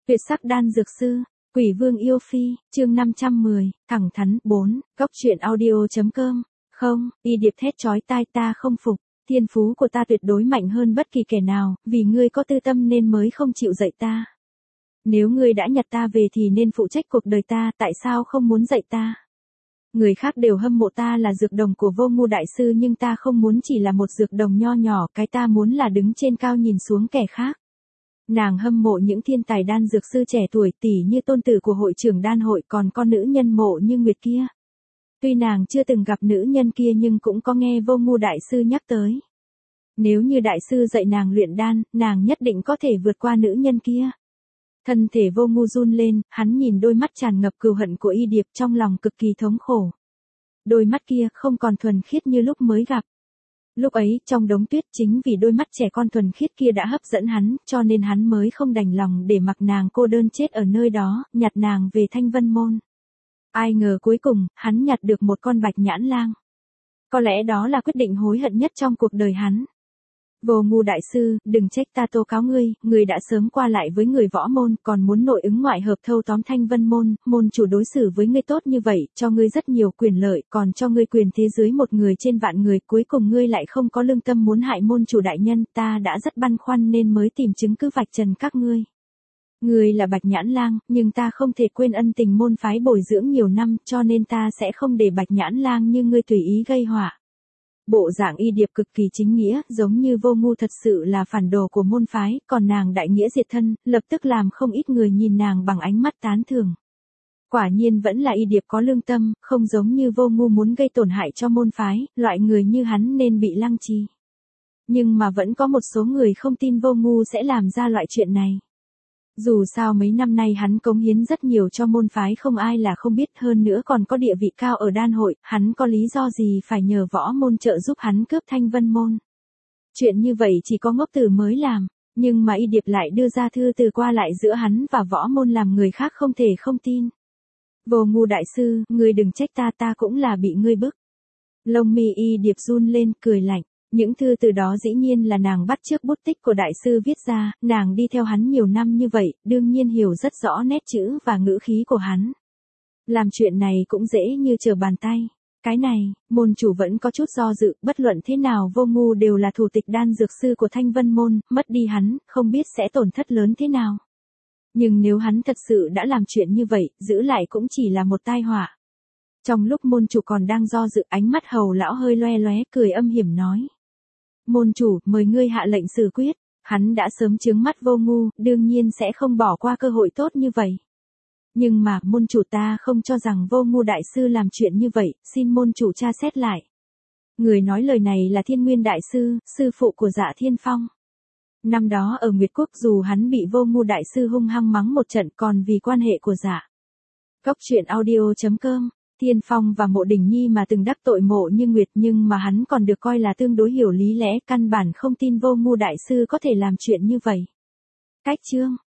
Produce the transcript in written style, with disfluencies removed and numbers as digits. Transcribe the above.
Tuyệt sắc đan dược sư, Quỷ Vương yêu phi, chương 510, thẳng thắn 4, góc truyện audio.com. Không, y điệp thét chói tai, ta không phục, thiên phú của ta tuyệt đối mạnh hơn bất kỳ kẻ nào, vì ngươi có tư tâm nên mới không chịu dạy ta. Nếu ngươi đã nhặt ta về thì nên phụ trách cuộc đời ta, tại sao không muốn dạy ta? Người khác đều hâm mộ ta là dược đồng của Vô Ngu đại sư, nhưng ta không muốn chỉ là một dược đồng nho nhỏ, cái ta muốn là đứng trên cao nhìn xuống kẻ khác. Nàng hâm mộ những thiên tài đan dược sư trẻ tuổi tỷ như tôn tử của hội trưởng đan hội, còn con nữ nhân mộ như Nguyệt kia. Tuy nàng chưa từng gặp nữ nhân kia nhưng cũng có nghe Vô Ngu đại sư nhắc tới. Nếu như đại sư dạy nàng luyện đan, nàng nhất định có thể vượt qua nữ nhân kia. Thân thể Vô Ngu run lên, hắn nhìn đôi mắt tràn ngập cừu hận của y điệp, trong lòng cực kỳ thống khổ. Đôi mắt kia không còn thuần khiết như lúc mới gặp. Lúc ấy, trong đống tuyết, chính vì đôi mắt trẻ con thuần khiết kia đã hấp dẫn hắn, cho nên hắn mới không đành lòng để mặc nàng cô đơn chết ở nơi đó, nhặt nàng về Thanh Vân Môn. Ai ngờ cuối cùng, hắn nhặt được một con bạch nhãn lang. Có lẽ đó là quyết định hối hận nhất trong cuộc đời hắn. Vô Ngu đại sư, đừng trách ta tố cáo ngươi, ngươi đã sớm qua lại với người võ môn, còn muốn nội ứng ngoại hợp thâu tóm Thanh Vân Môn, môn chủ đối xử với ngươi tốt như vậy, cho ngươi rất nhiều quyền lợi, còn cho ngươi quyền thế dưới một người trên vạn người, cuối cùng ngươi lại không có lương tâm muốn hại môn chủ đại nhân, ta đã rất băn khoăn nên mới tìm chứng cứ vạch trần các ngươi. Ngươi là bạch nhãn lang, nhưng ta không thể quên ân tình môn phái bồi dưỡng nhiều năm, cho nên ta sẽ không để bạch nhãn lang như ngươi tùy ý gây họa. Bộ dạng y điệp cực kỳ chính nghĩa, giống như Vô Ngu thật sự là phản đồ của môn phái, còn nàng đại nghĩa diệt thân, lập tức làm không ít người nhìn nàng bằng ánh mắt tán thưởng. Quả nhiên vẫn là y điệp có lương tâm, không giống như Vô Ngu muốn gây tổn hại cho môn phái, loại người như hắn nên bị lăng trì. Nhưng mà vẫn có một số người không tin Vô Ngu sẽ làm ra loại chuyện này. Dù sao mấy năm nay hắn cống hiến rất nhiều cho môn phái, không ai là không biết, hơn nữa còn có địa vị cao ở đan hội, hắn có lý do gì phải nhờ võ môn trợ giúp hắn cướp Thanh Vân Môn. Chuyện như vậy chỉ có ngốc tử mới làm, nhưng mà y điệp lại đưa ra thư từ qua lại giữa hắn và võ môn làm người khác không thể không tin. Vô Ngu đại sư, ngươi đừng trách ta, ta cũng là bị ngươi bức. Lông mi y điệp run lên, cười lạnh. Những thư từ đó dĩ nhiên là nàng bắt chước bút tích của đại sư viết ra, nàng đi theo hắn nhiều năm như vậy, đương nhiên hiểu rất rõ nét chữ và ngữ khí của hắn. Làm chuyện này cũng dễ như trở bàn tay. Cái này, môn chủ vẫn có chút do dự, bất luận thế nào Vô Ngu đều là thủ tịch đan dược sư của Thanh Vân Môn, mất đi hắn, không biết sẽ tổn thất lớn thế nào. Nhưng nếu hắn thật sự đã làm chuyện như vậy, giữ lại cũng chỉ là một tai họa. Trong lúc môn chủ còn đang do dự, ánh mắt Hầu lão hơi loe loé, cười âm hiểm nói. Môn chủ, mời ngươi hạ lệnh xử quyết. Hắn đã sớm chướng mắt Vô Ngu, đương nhiên sẽ không bỏ qua cơ hội tốt như vậy. Nhưng mà, môn chủ, ta không cho rằng Vô Ngu đại sư làm chuyện như vậy, xin môn chủ tra xét lại. Người nói lời này là Thiên Nguyên đại sư, sư phụ của Dạ Thiên Phong. Năm đó ở Nguyệt Quốc, dù hắn bị Vô Ngu đại sư hung hăng mắng một trận, còn vì quan hệ của Dạ. Góc truyện audio.com. Thiên Phong và Mộ Đình Nhi mà từng đắc tội Mộ Như Nguyệt, nhưng mà hắn còn được coi là tương đối hiểu lý lẽ, căn bản không tin Vô Ngu đại sư có thể làm chuyện như vậy. Cách chương